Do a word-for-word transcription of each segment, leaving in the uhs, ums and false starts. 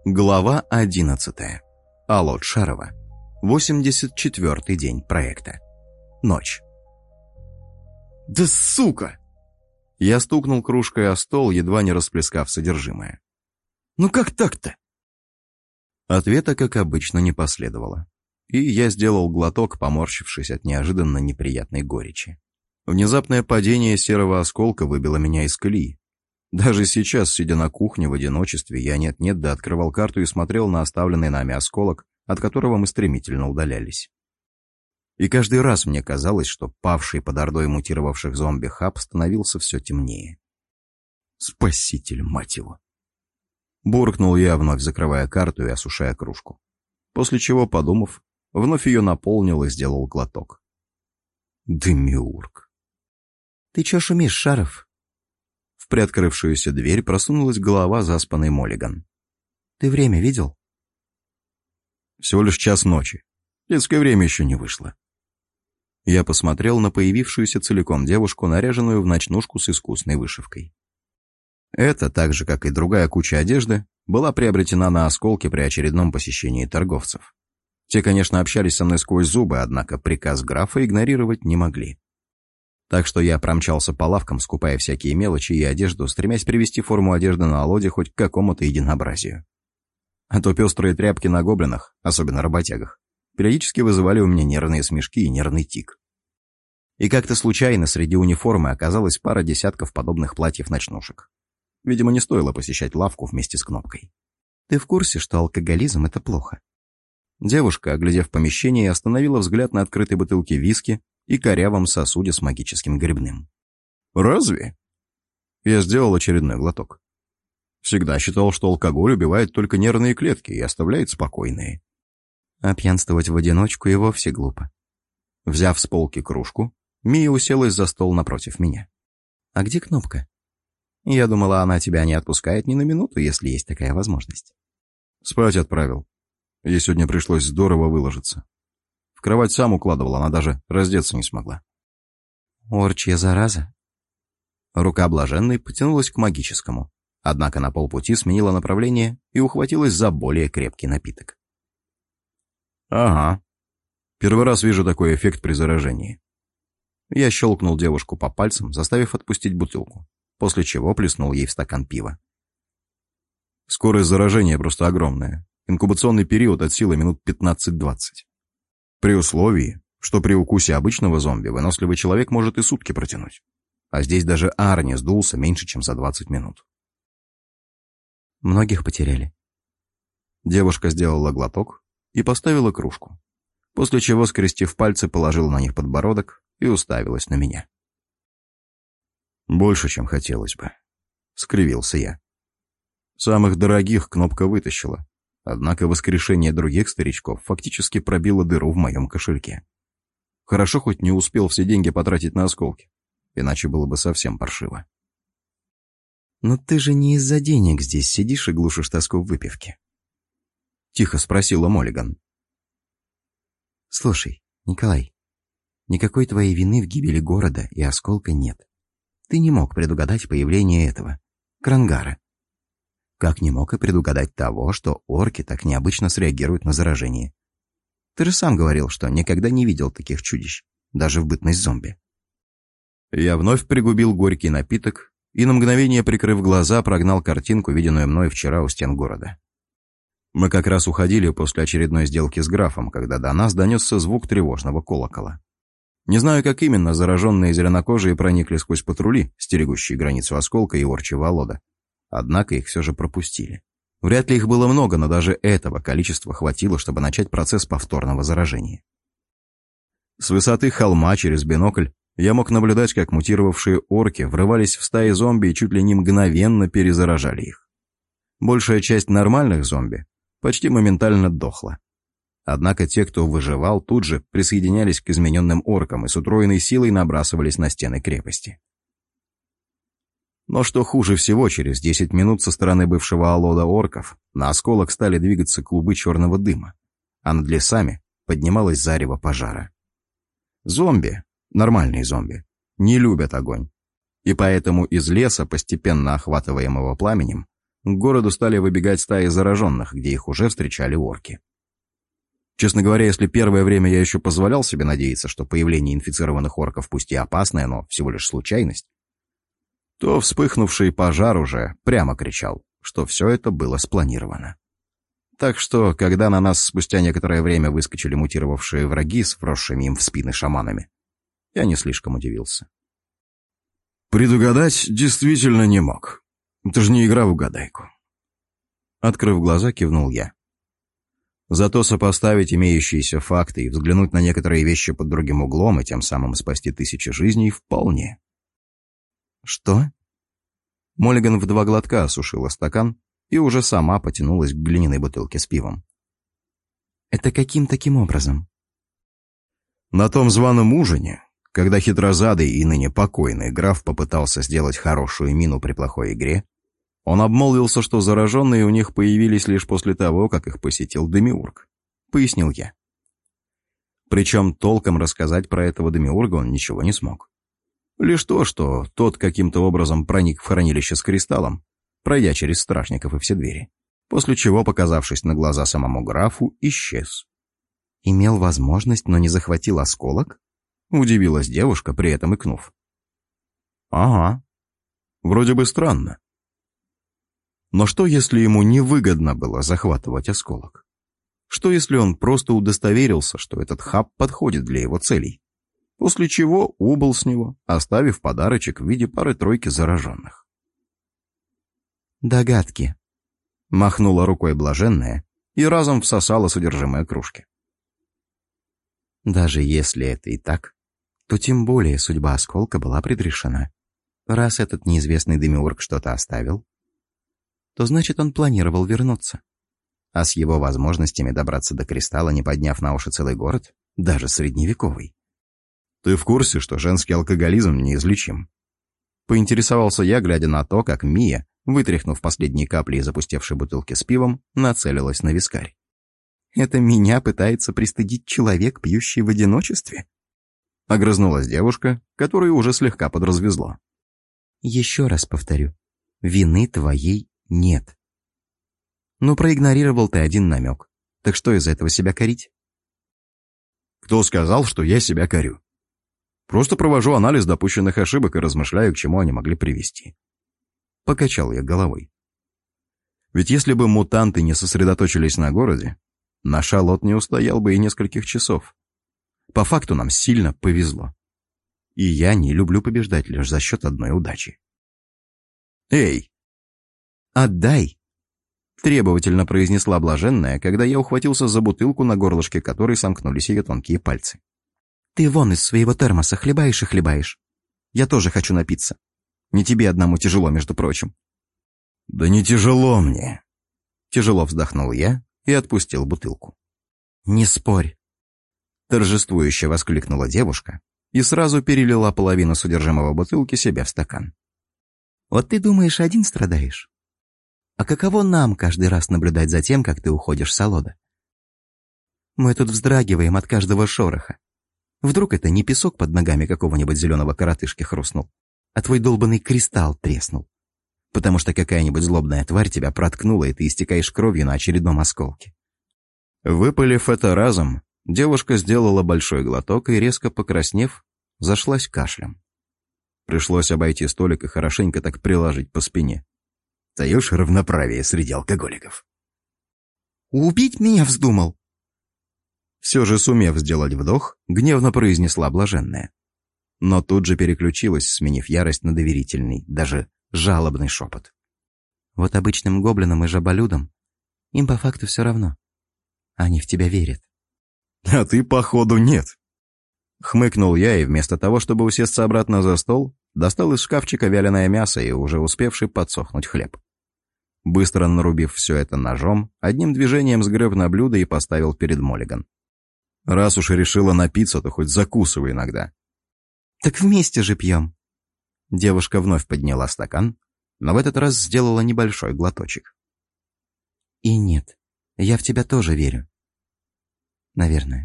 Глава одиннадцатая. Алот Шарова. восемьдесят четвёртый день проекта. Ночь. «Да сука!» Я стукнул кружкой о стол, едва не расплескав содержимое. «Ну как так-то?» Ответа, как обычно, не последовало. И я сделал глоток, поморщившись от неожиданно неприятной горечи. Внезапное падение серого осколка выбило меня из колеи. Даже сейчас, сидя на кухне в одиночестве, я нет-нет да открывал карту и смотрел на оставленный нами осколок, от которого мы стремительно удалялись. И каждый раз мне казалось, что павший под ордой мутировавших зомби хаб становился все темнее. Спаситель, мать его! Буркнул я, вновь закрывая карту и осушая кружку. После чего, подумав, вновь ее наполнил и сделал глоток. Демиург. «Ты чё шумишь, Шаров?» В приоткрывшуюся дверь просунулась голова заспанной Моллиган. «Ты время видел?» «Всего лишь час ночи. Детское время еще не вышло». Я посмотрел на появившуюся целиком девушку, наряженную в ночнушку с искусной вышивкой. Эта, так же как и другая куча одежды, была приобретена на осколке при очередном посещении торговцев. Те, конечно, общались со мной сквозь зубы, однако приказ графа игнорировать не могли. Так что я промчался по лавкам, скупая всякие мелочи и одежду, стремясь привести форму одежды на Алоде хоть к какому-то единообразию. А то пестрые тряпки на гоблинах, особенно работягах, периодически вызывали у меня нервные смешки и нервный тик. И как-то случайно среди униформы оказалась пара десятков подобных платьев-ночнушек. Видимо, не стоило посещать лавку вместе с Кнопкой. «Ты в курсе, что алкоголизм — это плохо?» Девушка, оглядев помещение, остановила взгляд на открытой бутылке виски и корявом сосуде с магическим грибным. «Разве?» Я сделал очередной глоток. Всегда считал, что алкоголь убивает только нервные клетки и оставляет спокойные. А пьянствовать в одиночку и вовсе глупо. Взяв с полки кружку, Мия уселась за стол напротив меня. «А где Кнопка?» «Я думала, она тебя не отпускает ни на минуту, если есть такая возможность». «Спать отправил. Ей сегодня пришлось здорово выложиться. В кровать сам укладывал, она даже раздеться не смогла». «Орчья зараза?» Рука блаженной потянулась к магическому, однако на полпути сменила направление и ухватилась за более крепкий напиток. «Ага. Первый раз вижу такой эффект при заражении». Я щелкнул девушку по пальцам, заставив отпустить бутылку, после чего плеснул ей в стакан пива. Скорость заражения просто огромная. Инкубационный период от силы минут пятнадцать-двадцать. При условии, что при укусе обычного зомби выносливый человек может и сутки протянуть. А здесь даже Арни сдулся меньше, чем за двадцать минут. Многих потеряли. Девушка сделала глоток и поставила кружку, после чего, скрестив пальцы, положила на них подбородок и уставилась на меня. «Больше, чем хотелось бы», — скривился я. «Самых дорогих Кнопка вытащила, однако воскрешение других старичков фактически пробило дыру в моем кошельке. Хорошо, хоть не успел все деньги потратить на осколки, иначе было бы совсем паршиво». «Но ты же не из-за денег здесь сидишь и глушишь тоску в выпивке?» — тихо спросила Моллиган. «Слушай, Николай, никакой твоей вины в гибели города и осколка нет. Ты не мог предугадать появление этого, Крангара. Как не мог и предугадать того, что орки так необычно среагируют на заражение. Ты же сам говорил, что никогда не видел таких чудищ, даже в бытность зомби». Я вновь пригубил горький напиток и на мгновение, прикрыв глаза, прогнал картинку, виденную мной вчера у стен города. Мы как раз уходили после очередной сделки с графом, когда до нас донесся звук тревожного колокола. Не знаю, как именно зараженные зеленокожие проникли сквозь патрули, стерегущие границу осколка и орчьего Алода. Однако их все же пропустили. Вряд ли их было много, но даже этого количества хватило, чтобы начать процесс повторного заражения. С высоты холма через бинокль я мог наблюдать, как мутировавшие орки врывались в стаи зомби и чуть ли не мгновенно перезаражали их. Большая часть нормальных зомби почти моментально дохла. Однако те, кто выживал, тут же присоединялись к измененным оркам и с утроенной силой набрасывались на стены крепости. Но что хуже всего, через десять минут со стороны бывшего Алода орков на осколок стали двигаться клубы черного дыма, а над лесами поднималось зарево пожара. Зомби, нормальные зомби, не любят огонь, и поэтому из леса, постепенно охватываемого пламенем, к городу стали выбегать стаи зараженных, где их уже встречали орки. Честно говоря, если первое время я еще позволял себе надеяться, что появление инфицированных орков пусть и опасное, но всего лишь случайность, то вспыхнувший пожар уже прямо кричал, что все это было спланировано. Так что, когда на нас спустя некоторое время выскочили мутировавшие враги с вросшими им в спины шаманами, я не слишком удивился. Предугадать действительно не мог. Это же не игра в угадайку. Открыв глаза, кивнул я. Зато сопоставить имеющиеся факты и взглянуть на некоторые вещи под другим углом и тем самым спасти тысячи жизней вполне. Что? Моллиган в два глотка осушила стакан и уже сама потянулась к глиняной бутылке с пивом. Это каким таким образом? На том званом ужине, когда хитрозадый и ныне покойный граф попытался сделать хорошую мину при плохой игре, он обмолвился, что зараженные у них появились лишь после того, как их посетил Демиург, пояснил я. Причем толком рассказать про этого Демиурга он ничего не смог. Лишь то, что тот каким-то образом проник в хранилище с кристаллом, пройдя через стражников и все двери, после чего, показавшись на глаза самому графу, исчез. «Имел возможность, но не захватил осколок?» — удивилась девушка, при этом икнув. «Ага. Вроде бы странно. Но что, если ему невыгодно было захватывать осколок? Что, если он просто удостоверился, что этот хаб подходит для его целей, после чего убыл с него, оставив подарочек в виде пары-тройки зараженных?» «Догадки», — махнула рукой блаженная и разом всосала содержимое кружки. «Даже если это и так, то тем более судьба осколка была предрешена. Раз этот неизвестный Демиург что-то оставил, то значит он планировал вернуться. А с его возможностями добраться до кристалла, не подняв на уши целый город, даже средневековый. Ты в курсе, что женский алкоголизм неизлечим?» Поинтересовался я, глядя на то, как Мия, вытряхнув последние капли из опустевшей бутылки с пивом, нацелилась на вискарь. «Это меня пытается пристыдить человек, пьющий в одиночестве?» Огрызнулась девушка, которую уже слегка подразвезло. «Еще раз повторю, вины твоей нет. Ну, проигнорировал ты один намек. Так что из этого себя корить?» «Кто сказал, что я себя корю? Просто провожу анализ допущенных ошибок и размышляю, к чему они могли привести». Покачал я головой. Ведь если бы мутанты не сосредоточились на городе, наш Алот не устоял бы и нескольких часов. По факту нам сильно повезло. И я не люблю побеждать лишь за счет одной удачи. «Эй! Отдай!» Требовательно произнесла блаженная, когда я ухватился за бутылку, на горлышке которой сомкнулись ее тонкие пальцы. «Ты вон из своего термоса хлебаешь и хлебаешь. Я тоже хочу напиться. Не тебе одному тяжело, между прочим». «Да не тяжело мне!» Тяжело вздохнул я и отпустил бутылку. «Не спорь!» Торжествующе воскликнула девушка и сразу перелила половину содержимого бутылки себе в стакан. «Вот ты думаешь, один страдаешь? А каково нам каждый раз наблюдать за тем, как ты уходишь с Алода? Мы тут вздрагиваем от каждого шороха. Вдруг это не песок под ногами какого-нибудь зеленого коротышки хрустнул, а твой долбанный кристалл треснул, потому что какая-нибудь злобная тварь тебя проткнула, и ты истекаешь кровью на очередном осколке». Выпалив это разом, девушка сделала большой глоток и, резко покраснев, зашлась кашлем. Пришлось обойти столик и хорошенько так приложить по спине. Даешь равноправие среди алкоголиков. «Убить меня вздумал?» Все же, сумев сделать вдох, гневно произнесла блаженная. Но тут же переключилась, сменив ярость на доверительный, даже жалобный шепот. «Вот обычным гоблинам и жаболюдам им по факту все равно. Они в тебя верят». «А ты, походу, нет». Хмыкнул я и вместо того, чтобы усесться обратно за стол, достал из шкафчика вяленое мясо и уже успевший подсохнуть хлеб. Быстро нарубив все это ножом, одним движением сгреб на блюдо и поставил перед Моллиган. «Раз уж решила напиться, то хоть закусывай иногда». «Так вместе же пьем». Девушка вновь подняла стакан, но в этот раз сделала небольшой глоточек. «И нет, я в тебя тоже верю. Наверное.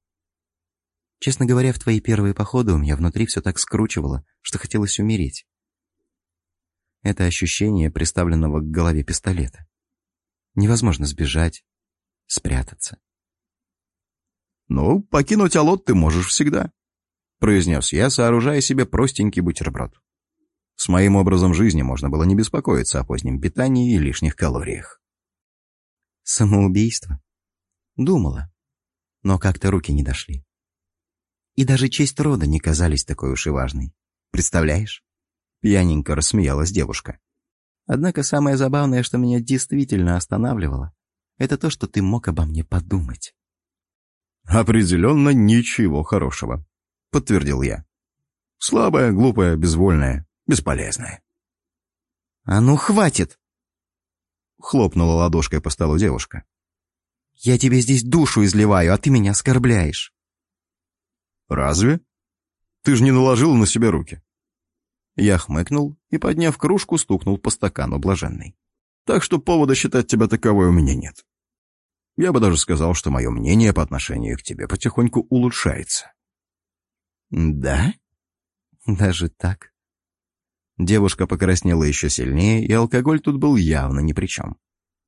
Честно говоря, в твои первые походы у меня внутри все так скручивало, что хотелось умереть. Это ощущение приставленного к голове пистолета. Невозможно сбежать, спрятаться. «Ну, покинуть Алот ты можешь всегда», — произнес я, сооружая себе простенький бутерброд. С моим образом жизни можно было не беспокоиться о позднем питании и лишних калориях. Самоубийство? Думала, но как-то руки не дошли. И даже честь рода не казались такой уж и важной. Представляешь? Пьяненько рассмеялась девушка. Однако самое забавное, что меня действительно останавливало, это то, что ты мог обо мне подумать. «Определенно ничего хорошего», — подтвердил я. «Слабая, глупая, безвольная, бесполезная». «А ну, хватит!» — хлопнула ладошкой по столу девушка. «Я тебе здесь душу изливаю, а ты меня оскорбляешь». «Разве? Ты же не наложил на себя руки». Я хмыкнул и, подняв кружку, стукнул по стакану блаженной. «Так что повода считать тебя таковой у меня нет. Я бы даже сказал, что мое мнение по отношению к тебе потихоньку улучшается». «Да? Даже так?» Девушка покраснела еще сильнее, и алкоголь тут был явно ни при чем.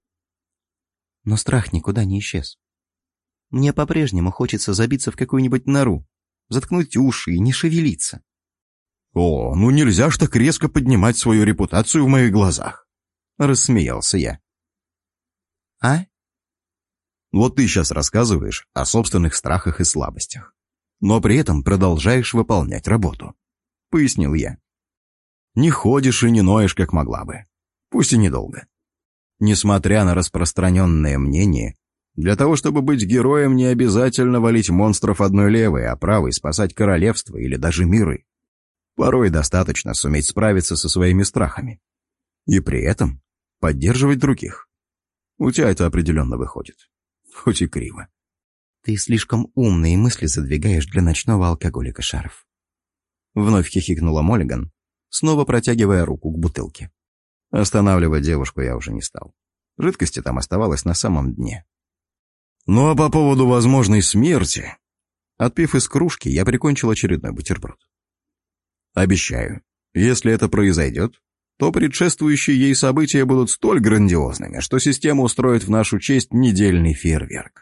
Но страх никуда не исчез. Мне по-прежнему хочется забиться в какую-нибудь нору, заткнуть уши и не шевелиться. «О, ну нельзя ж так резко поднимать свою репутацию в моих глазах», — рассмеялся я. «А?» «Вот ты сейчас рассказываешь о собственных страхах и слабостях, но при этом продолжаешь выполнять работу», — пояснил я. «Не ходишь и не ноешь, как могла бы, пусть и недолго. Несмотря на распространенное мнение, для того, чтобы быть героем, не обязательно валить монстров одной левой, а правой спасать королевство или даже миры. Порой достаточно суметь справиться со своими страхами. И при этом поддерживать других. У тебя это определенно выходит. Хоть и криво». «Ты слишком умные мысли задвигаешь для ночного алкоголика, Шаров». Вновь хихикнула Моллиган, снова протягивая руку к бутылке. Останавливать девушку я уже не стал. Жидкости там оставалось на самом дне. Ну а по поводу возможной смерти... Отпив из кружки, я прикончил очередной бутерброд. Обещаю, если это произойдет, то предшествующие ей события будут столь грандиозными, что система устроит в нашу честь недельный фейерверк.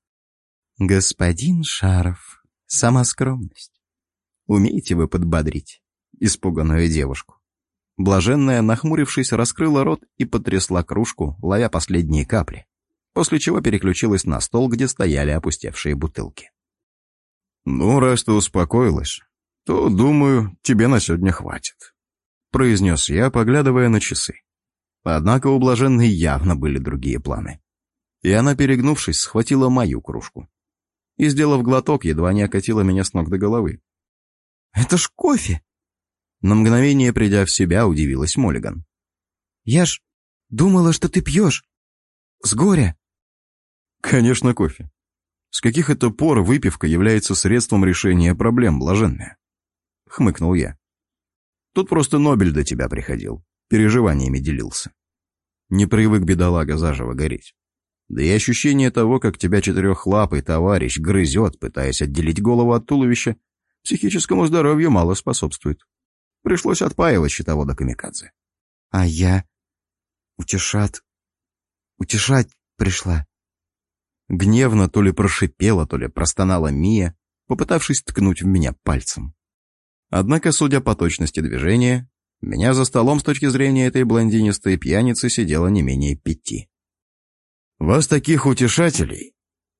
«Господин Шаров, сама скромность. Умеете вы подбодрить испуганную девушку?» Блаженная, нахмурившись, раскрыла рот и потрясла кружку, ловя последние капли, после чего переключилась на стол, где стояли опустевшие бутылки. «Ну, раз ты успокоилась, то, думаю, тебе на сегодня хватит», — произнес я, поглядывая на часы. Однако у Блаженной явно были другие планы. И она, перегнувшись, схватила мою кружку. И, сделав глоток, едва не окатила меня с ног до головы. «Это ж кофе!» На мгновение, придя в себя, удивилась Моллиган. «Я ж думала, что ты пьешь. С горя». «Конечно, кофе. С каких это пор выпивка является средством решения проблем, Блаженная?» — хмыкнул я. «Тут просто Нобель до тебя приходил, переживаниями делился. Не привык, бедолага, заживо гореть. Да и ощущение того, как тебя четырехлапый товарищ грызет, пытаясь отделить голову от туловища, психическому здоровью мало способствует. Пришлось отпаивать щитовода камикадзе». «А я... утешат... утешать пришла». Гневно то ли прошипела, то ли простонала Мия, попытавшись ткнуть в меня пальцем. Однако, судя по точности движения, меня за столом с точки зрения этой блондинистой пьяницы сидело не менее пяти. «Вас таких утешателей...»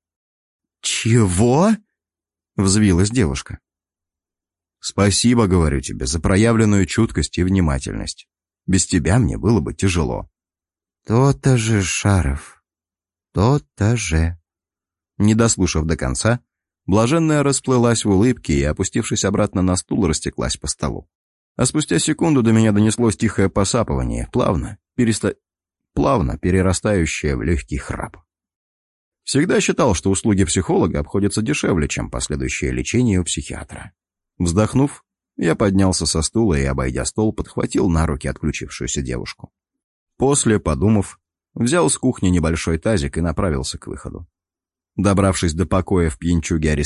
«Чего?» — взвилась девушка. «Спасибо, говорю тебе, за проявленную чуткость и внимательность. Без тебя мне было бы тяжело». «То-то же, Шаров, то-то же». Не дослушав до конца, Блаженная расплылась в улыбке и, опустившись обратно на стул, растеклась по столу. А спустя секунду до меня донеслось тихое посапывание, плавно, переста... плавно перерастающее в легкий храп. Всегда считал, что услуги психолога обходятся дешевле, чем последующее лечение у психиатра. Вздохнув, я поднялся со стула и, обойдя стол, подхватил на руки отключившуюся девушку. После, подумав, взял с кухни небольшой тазик и направился к выходу. Добравшись до покоя в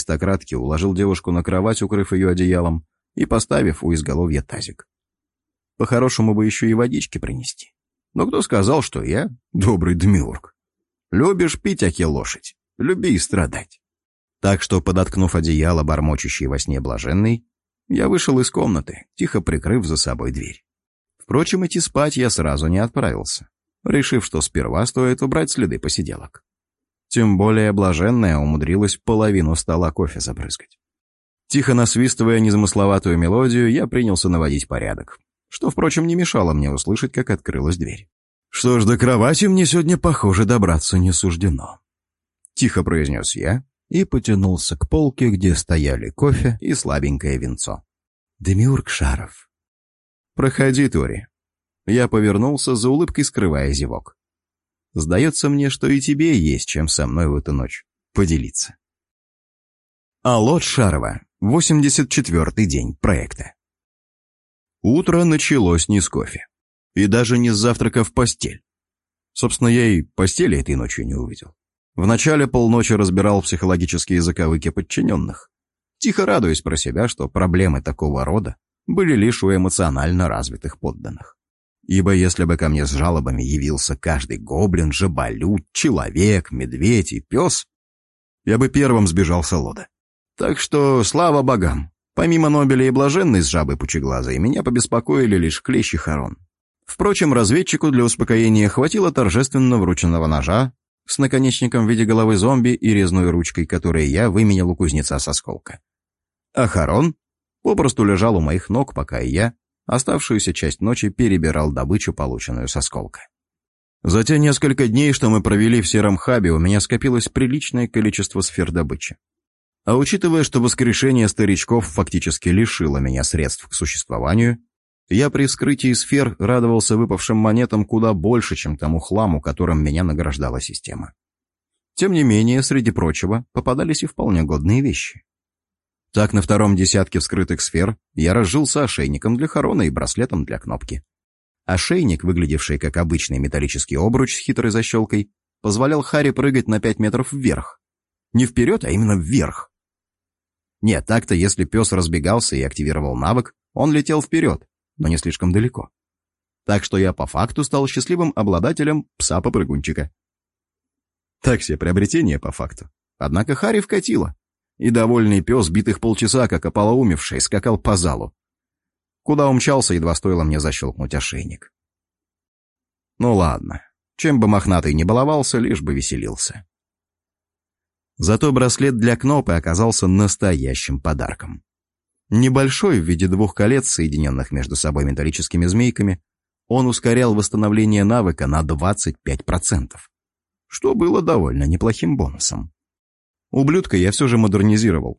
пьянчуге-аристократке, уложил девушку на кровать, укрыв ее одеялом, и поставив у изголовья тазик. По-хорошему бы еще и водички принести. Но кто сказал, что я добрый демиург? Любишь пить, аки лошадь, люби и страдать. Так что, подоткнув одеяло, бормочущий во сне блаженный, я вышел из комнаты, тихо прикрыв за собой дверь. Впрочем, идти спать я сразу не отправился, решив, что сперва стоит убрать следы посиделок. Тем более блаженная умудрилась половину стола кофе забрызгать. Тихо насвистывая незамысловатую мелодию, я принялся наводить порядок, что, впрочем, не мешало мне услышать, как открылась дверь. «Что ж, до кровати мне сегодня, похоже, добраться не суждено», — тихо произнес я и потянулся к полке, где стояли кофе и слабенькое винцо. «Демиург Шаров». «Проходи, Тори». Я повернулся, за улыбкой скрывая зевок. «Сдается мне, что и тебе есть чем со мной в эту ночь поделиться». Аллот Шарова, восемьдесят четвёртый день проекта. Утро началось не с кофе. И даже не с завтрака в постель. Собственно, я и постели этой ночью не увидел. Вначале полночи разбирал психологические заковыки подчиненных, тихо радуясь про себя, что проблемы такого рода были лишь у эмоционально развитых подданных. Ибо если бы ко мне с жалобами явился каждый гоблин, жаболют, человек, медведь и пес, я бы первым сбежал с Алода. Так что, слава богам, помимо Нобеля и Блаженной с жабой пучеглазой, меня побеспокоили лишь клещи Харон. Впрочем, разведчику для успокоения хватило торжественно врученного ножа с наконечником в виде головы зомби и резной ручкой, которые я выменял у кузнеца с осколка. А Харон попросту лежал у моих ног, пока я оставшуюся часть ночи перебирал добычу, полученную с осколка. За те несколько дней, что мы провели в Сером Хабе, у меня скопилось приличное количество сфер добычи. А учитывая, что воскрешение старичков фактически лишило меня средств к существованию, я при вскрытии сфер радовался выпавшим монетам куда больше, чем тому хламу, которым меня награждала система. Тем не менее, среди прочего, попадались и вполне годные вещи. Так, на втором десятке вскрытых сфер я разжился ошейником для Харона и браслетом для Кнопки. Ошейник, выглядевший как обычный металлический обруч с хитрой защелкой, позволял Харе прыгать на пять метров вверх. Не вперед, а именно вверх. Нет, так-то, если пес разбегался и активировал навык, он летел вперед, но не слишком далеко. Так что я по факту стал счастливым обладателем пса-попрыгунчика. Так себе приобретение по факту. Однако Хари вкатило, и довольный пес битых полчаса, как ополоумевший, скакал по залу. Куда умчался, едва стоило мне защелкнуть ошейник. Ну ладно, чем бы мохнатый не баловался, лишь бы веселился. Зато браслет для Кнопы оказался настоящим подарком. Небольшой, в виде двух колец, соединенных между собой металлическими змейками, он ускорял восстановление навыка на двадцать пять процентов, что было довольно неплохим бонусом. Ублюдка я все же модернизировал,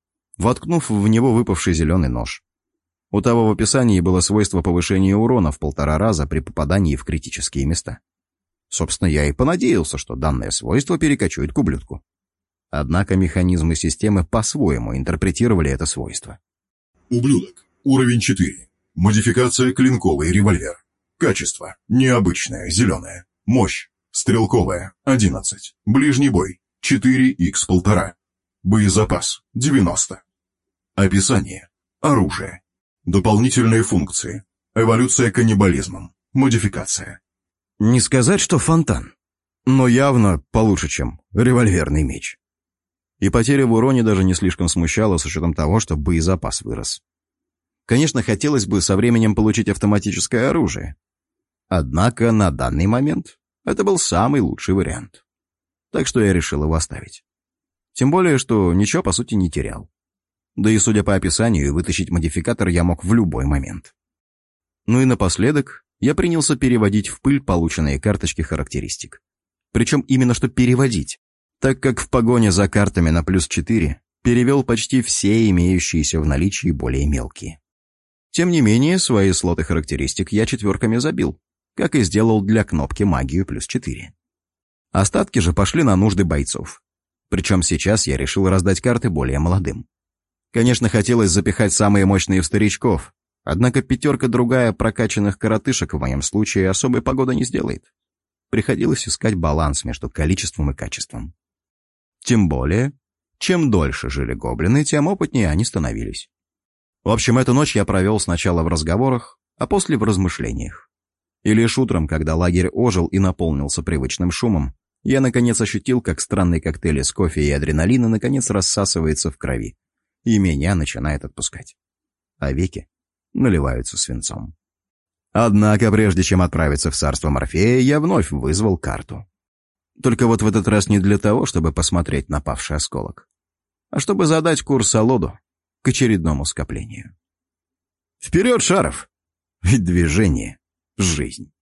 воткнув в него выпавший зеленый нож. У того в описании было свойство повышения урона в полтора раза при попадании в критические места. Собственно, я и понадеялся, что данное свойство перекочует к ублюдку. Однако механизмы системы по-своему интерпретировали это свойство. Ублюдок. Уровень четыре. Модификация клинковый револьвер. Качество. Необычное, зеленое. Мощь. Стрелковая. одиннадцать. Ближний бой. четыре икс полтора. Боезапас. девяносто. Описание. Оружие. Дополнительные функции. Эволюция каннибализмом. Модификация. Не сказать, что фонтан, но явно получше, чем револьверный меч. И потеря в уроне даже не слишком смущала с учетом того, что боезапас вырос. Конечно, хотелось бы со временем получить автоматическое оружие. Однако на данный момент это был самый лучший вариант. Так что я решил его оставить. Тем более, что ничего по сути не терял. Да и судя по описанию, вытащить модификатор я мог в любой момент. Ну и напоследок я принялся переводить в пыль полученные карточки характеристик. Причем именно что переводить, так как в погоне за картами на плюс четыре перевел почти все имеющиеся в наличии более мелкие. Тем не менее, свои слоты характеристик я четверками забил, как и сделал для Кнопки магию плюс четыре. Остатки же пошли на нужды бойцов. Причем сейчас я решил раздать карты более молодым. Конечно, хотелось запихать самые мощные в старичков, однако пятерка-другая прокачанных коротышек в моем случае особой погоды не сделает. Приходилось искать баланс между количеством и качеством. Тем более, чем дольше жили гоблины, тем опытнее они становились. В общем, эту ночь я провел сначала в разговорах, а после в размышлениях. И лишь утром, когда лагерь ожил и наполнился привычным шумом, я наконец ощутил, как странный коктейль из кофе и адреналина наконец рассасывается в крови, и меня начинает отпускать. А веки наливаются свинцом. Однако, прежде чем отправиться в царство Морфея, я вновь вызвал карту. Только вот в этот раз не для того, чтобы посмотреть на павший осколок, а чтобы задать курс Алоду к очередному скоплению. Вперед, Шаров! Ведь движение — жизнь.